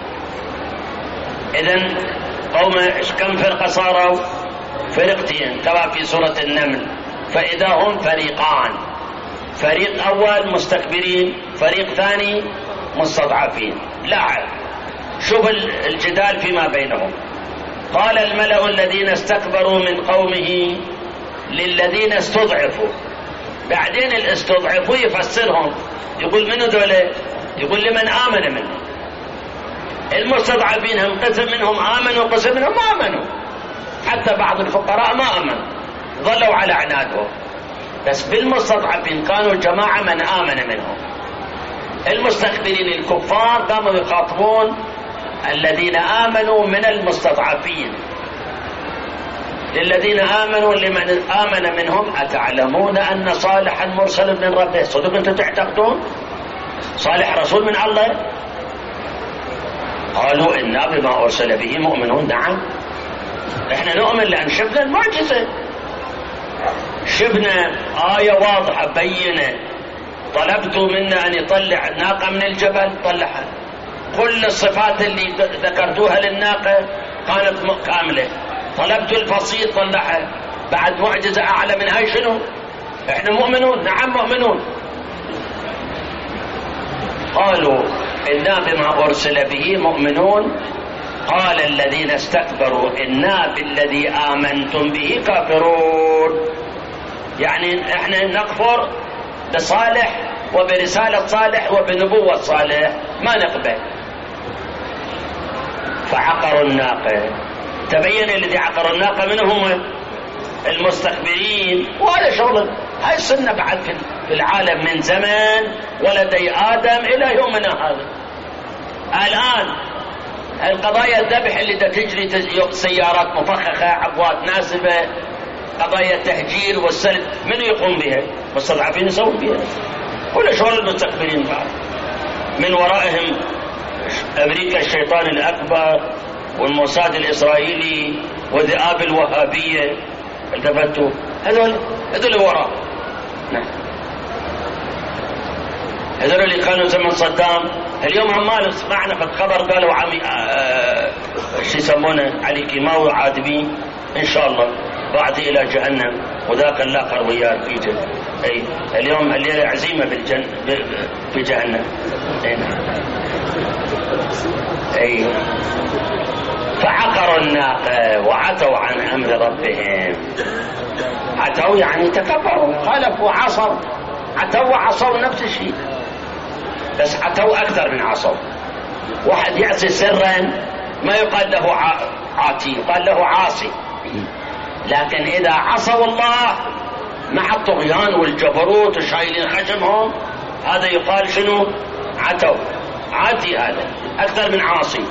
إذن قومه كم فرقة صاروا؟ فرقتين كما في سورة النمل. فإذا هم فريقان، فريق أول مستكبرين، فريق ثاني مستضعفين. لاحظ شوف الجدال فيما بينهم. قال الملأ الذين استكبروا من قومه للذين استضعفوا. بعدين الاستضعفوا يفسرهم، يقول منو ذولا؟ يقول لمن آمن منهم. المستضعفين هم قسم منهم آمنوا وقسم منهم ما آمنوا، حتى بعض الفقراء ما آمنوا ظلوا على عنادهم. بس بالمستضعفين كانوا جماعة من آمن منهم. المستكبرين الكفار قاموا يخاطبون الذين آمنوا من المستضعفين. للذين آمنوا لمن آمن منهم أتعلمون أن صالحا مرسل من ربه. صدق أنتم تعتقدون صالح رسول من الله؟ قالوا إنا بما أرسل به مؤمنون. نعم إحنا نؤمن لأن شفنا المعجزة، شفنا آية واضحة بينة. طلبتوا منا أن يطلع الناقة من الجبل، طلعها. كل الصفات اللي ذكرتوها للناقة كانت كاملة. طلبتوا الفصيل، طلعها. بعد معجزة أعلى من هاي شنو؟ إحنا مؤمنون. نعم مؤمنون. قالوا إنا بما أرسل به مؤمنون. قال الذين استكبروا إنا بالذي آمنتم به كافرون. يعني إحنا نكفر بصالح وبرسالة صالح وبنبوة صالح، ما نقبل. فعقروا الناقة. تبين الذي عقروا الناقة من هم؟ المستكبرين. وهذا شغل، هاي السنة بعد في العالم من زمان ولدي آدم إلى يومنا هذا. الآن القضايا الذبح اللي تجري سيارات مفخخة، عبوات ناسبة، قضايا التهجير والسلب، من يقوم بها؟ مستضعفين يسوون بها. كل شغل المستكبرين بعد. من ورائهم أمريكا الشيطان الأكبر والموساد الإسرائيلي وذئاب الوهابية. التفتوا هذول وراء. نعم هذول اللي كانوا زمن صدام. اليوم عمال سمعنا في الخبر قالوا عمي شو يسمونه علي كيماوي عادمين ان شاء الله بعد الى جهنم، وذاك اللاقر وياه في جهنم. اي اليوم الليله عزيمه في جهنم. اي فعقروا الناقه وعتوا عن امر ربهم. عتوا يعني تكبروا، خالفوا، عصوا. عتوا وعصوا نفس الشيء، بس عتوا اكثر من عصوا. واحد يعصي سرا ما يقال له عاتي، يقال له عاصي. لكن إذا عصوا الله مع الطغيان والجبروت وشايلين خشمهم، هذا يقال شنو؟ عتوا. عاتي هذا أكثر من عاصي.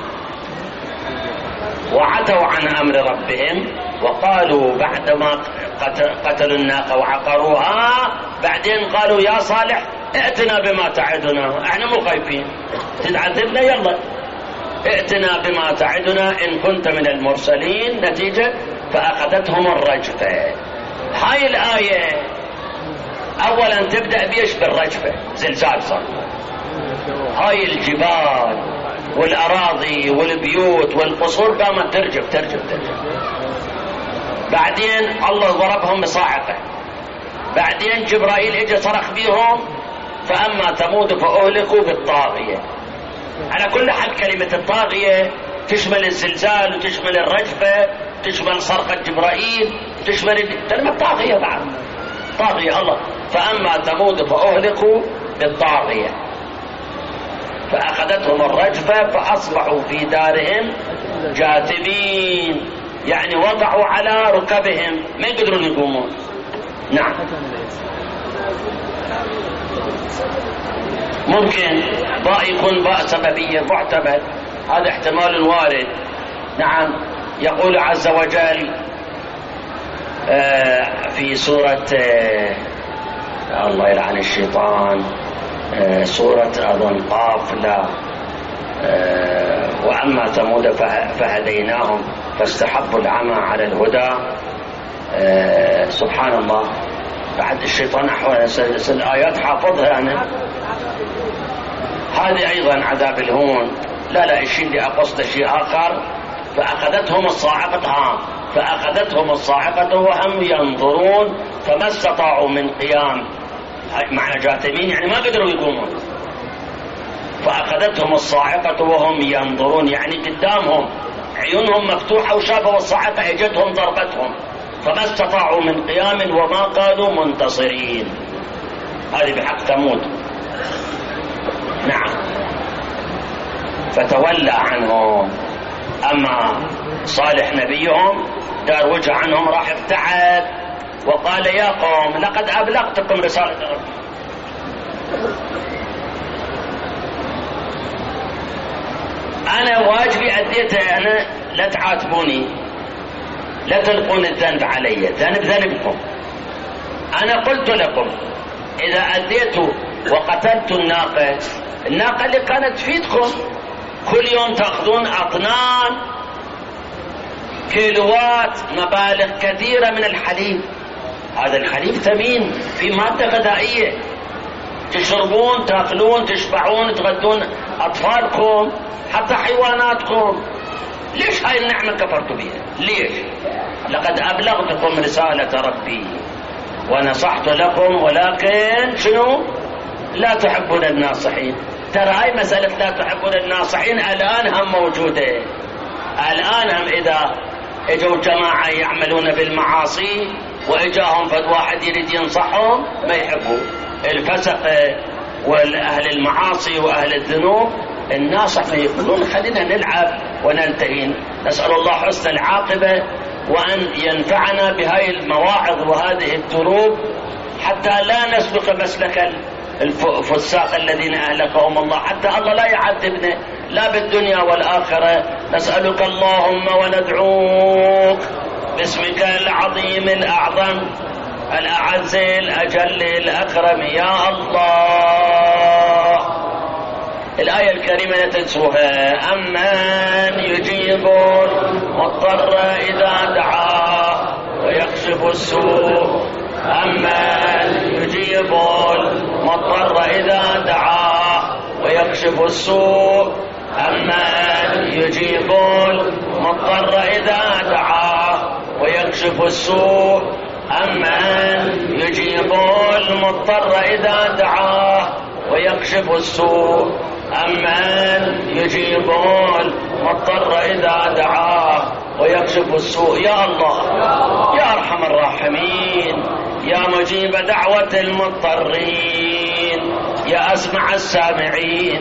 وعتوا عن أمر ربهم وقالوا بعدما قتلوا الناقة وعقروها، بعدين قالوا يا صالح ائتنا بما تعدنا، احنا مو خايفين تتعذبنا، يلا ائتنا بما تعدنا إن كنت من المرسلين. نتيجة فأخذتهم الرجفة. هاي الآية أولا تبدأ بيش؟ بالرجفة، زلزال صار. هاي الجبال والأراضي والبيوت والقصور قامت ترجف ترجف ترجف. بعدين الله ضربهم بصاعقة. بعدين جبرائيل اجى صرخ بيهم فأما ثمود فأهلكوا بالطاغية. على كل حال كلمة الطاغية تشمل الزلزال وتشمل الرجفة، تشمل صرخة جبرائيل، تشمل كلمة طاغية بعد. طاغية الله. فأما ثمود فأهلكوا بالطاغية فأخذتهم الرجفة فأصبحوا في دارهم جاثمين، يعني وضعوا على ركبهم ما يقدرون يقومون. نعم ممكن باء يكون باء سببية محتمل، هذا احتمال وارد. نعم يقول عز وجل في سورة الله يلعن الشيطان، سورة أظن قاف، لا وأما ثمود فهديناهم فاستحبوا العمى على الهدى. سبحان الله، بعد الشيطان أحوال الآيات حافظها أنا. هذه أيضا عذاب الهون. لا الشيء اللي أقصد شيء آخر. فأخذتهم الصاعقة، فأخذتهم الصاعقة وهم ينظرون فما استطاعوا من قيام. معنى جاثمين يعني ما قدروا يقومون. فأخذتهم الصاعقة وهم ينظرون يعني قدامهم، عيونهم مفتوحة وشافوا الصاعقة اجتهم ضربتهم فما استطاعوا من قيام وما كانوا منتصرين. هذه بحق ثمود. نعم فتولى عنهم. أما صالح نبيهم دار وجه عنهم، راح ابتعد وقال يا قوم لقد أبلغتكم رسالة ربي. أنا واجبي أديته، أنا لا تعاتبوني، لا تلقون الذنب علي، ذنب ذنبكم. أنا قلت لكم إذا أديتوا وقتلت الناقة اللي كانت تفيدكم، كل يوم تأخذون أطنان كيلوات مبالغ كثيرة من الحليب. هذا الحليب ثمين، في مادة غذائية، تشربون تأكلون تشبعون تغذون أطفالكم حتى حيواناتكم. ليش هاي النعمة كفرتوا بها؟ ليش؟ لقد أبلغتكم رسالة ربي ونصحت لكم ولكن شنو؟ لا تحبون الناصحين. ترى هاي مسألة لا تحبون الناصحين الآن هم موجودة. الآن هم إذا اجوا جماعة يعملون بالمعاصي واجاهم فد واحد يريد ينصحهم ما يحبوا. الفسقة والأهل المعاصي وأهل الذنوب الناصح يقولون خلينا نلعب وننتهي. نسأل الله حسن العاقبة وأن ينفعنا بهاي المواعظ وهذه الدروب حتى لا نسلك مسلك الفساق الذين أهلكهم الله، حتى الله لا يعذبنا لا بالدنيا والآخرة. نسألك اللهم وندعوك باسمك العظيم الأعظم الأعز الأجل الأكرم يا الله. الآية الكريمة لا تنسوها. أمن يجيب المضطر إذا دعاه ويكشف السوء، أمن يجيب المضطر إذا دعاه ويكشف السوء، أمن يجيب المضطر إذا دعاه ويكشف السوء، أمن يجيب المضطر إذا دعاه ويكشف السوء، أمن يجيب المضطر إذا دعاه ويكشف السوء. يا الله يا أرحم الراحمين، يا مجيب دعوة المضطرين، يا أسمع السامعين،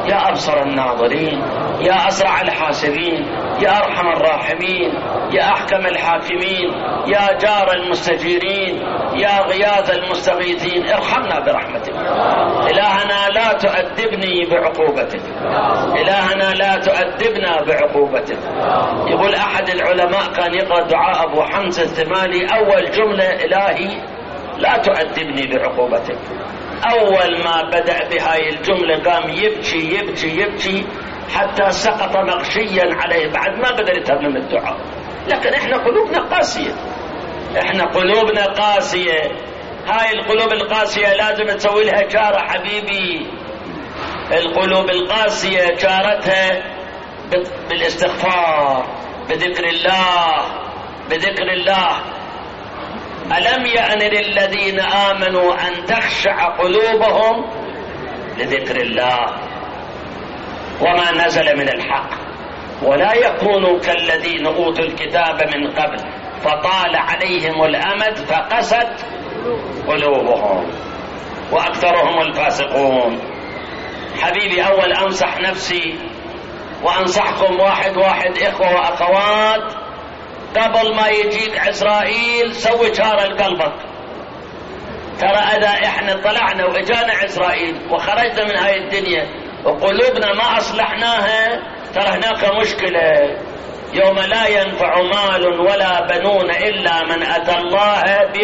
يا أبصر الناظرين، يا أسرع الحاسبين، يا أرحم الراحمين، يا أحكم الحاكمين، يا جار المستجيرين، يا غياث المستغيثين، ارحمنا برحمتك. إلهنا لا تؤدبني بعقوبتك، إلهنا لا تؤدبنا بعقوبتك. يقول أحد العلماء كان يقرأ دعاء أبو حمزة الثمالي أول جملة: إلهي لا تؤدبني بعقوبتك. أول ما بدأ بهاي الجملة قام يبكي يبكي يبكي حتى سقط مغشيا عليه، بعد ما قدر يتمم الدعاء. لكن احنا قلوبنا قاسية، احنا قلوبنا قاسية. هاي القلوب القاسية لازم تسوي لها جارة حبيبي. القلوب القاسية جارتها بالاستغفار، بذكر الله، بذكر الله. ألم يأن للذين آمنوا أن تخشع قلوبهم لذكر الله وما نزل من الحق، ولا يكونوا كالذين أوتوا الكتاب من قبل فطال عليهم الأمد فقست قلوبهم وأكثرهم الفاسقون. حبيبي، أول أنصح نفسي وأنصحكم واحد واحد، إخوة وأخوات، قبل ما يجيك عزرائيل سوي شارة لقلبك. ترى إذا إحنا طلعنا وإجانا عزرائيل وخرجنا من هاي الدنيا وقلوبنا ما أصلحناها، ترى هناك مشكلة. يوم لا ينفع مال ولا بنون إلا من أتى الله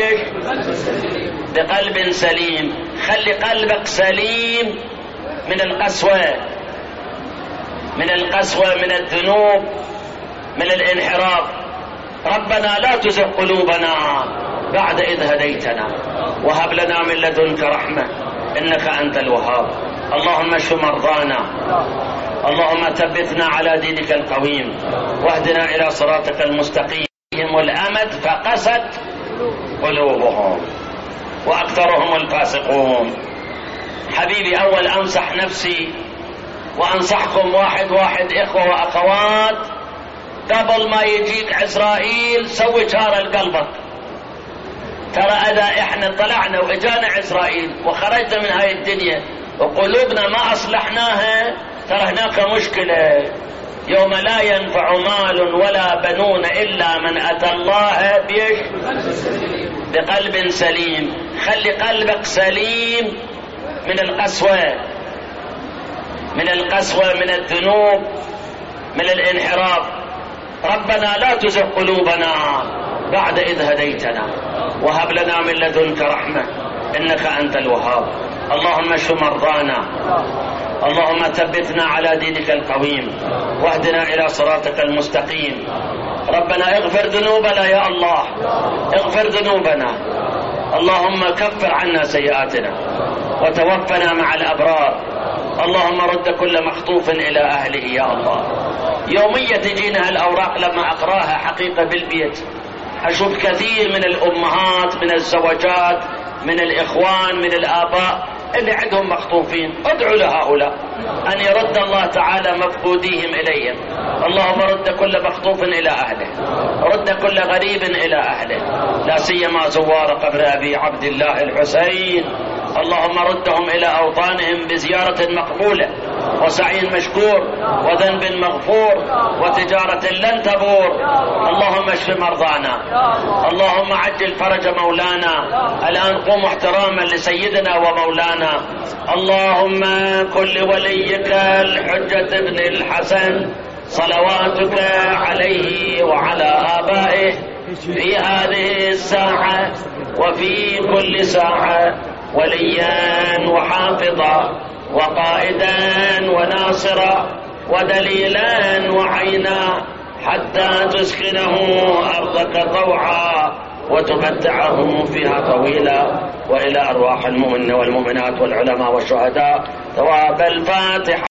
بقلب سليم. خلي قلبك سليم من القسوة، من القسوة، من الذنوب، من الانحراف. ربنا لا تزغ قلوبنا بعد إذ هديتنا وهب لنا من لدنك رحمة إنك أنت الوهاب. اللهم اشف مرضانا، اللهم ثبتنا على دينك القويم، واهدنا إلى صراطك المستقيم. والأمد فقست قلوبهم وأكثرهم الفاسقون. حبيبي، أول أنصح نفسي وأنصحكم واحد واحد، إخوة وأخوات، قبل ما يجيك عزرائيل سوي شارة لقلبك. ترى إذا إحنا طلعنا وإجانا عزرائيل وخرجنا من هاي الدنيا وقلوبنا ما أصلحناها، ترى هناك مشكلة. يوم لا ينفع مال ولا بنون إلا من أتى الله بقلب سليم. خلي قلبك سليم من القسوة، من القسوة، من الذنوب، من الانحراف. ربنا لا تزغ قلوبنا بعد إذ هديتنا وهب لنا من لدنك رحمة إنك أنت الوهاب. اللهم اشف مرضانا، اللهم ثبتنا على دينك القويم، واهدنا إلى صراطك المستقيم. ربنا اغفر ذنوبنا يا الله، اغفر ذنوبنا. اللهم كفر عنا سيئاتنا وتوفنا مع الأبرار. اللهم رد كل مخطوف إلى أهله يا الله. يوميا تجينا هالأوراق لما أقراها حقيقة بالبيت أشوف كثير من الأمهات، من الزوجات، من الإخوان، من الآباء اللي عندهم مخطوفين. ادعوا لهؤلاء أن يرد الله تعالى مفقوديهم إليهم. اللهم رد كل مخطوف إلى أهله، رد كل غريب إلى أهله، لا سيما زوار قبر أبي عبد الله الحسين. اللهم ردهم إلى أوطانهم بزيارة مقبولة وسعي مشكور وذنب مغفور وتجارة لن تبور. اللهم اشف مرضانا، اللهم عجل فرج مولانا. الآن قوموا احتراما لسيدنا ومولانا. اللهم كن لوليك الحجة ابن الحسن صلواتك عليه وعلى آبائه في هذه الساعة وفي كل ساعة وليا وحافظا وقائدا وناصرا ودليلا وعينا، حتى تسكنه أرضك طوعا وتمتعه فيها طويلا. وإلى أرواح المؤمنين والمؤمنات والعلماء والشهداء ثواب الفاتحة.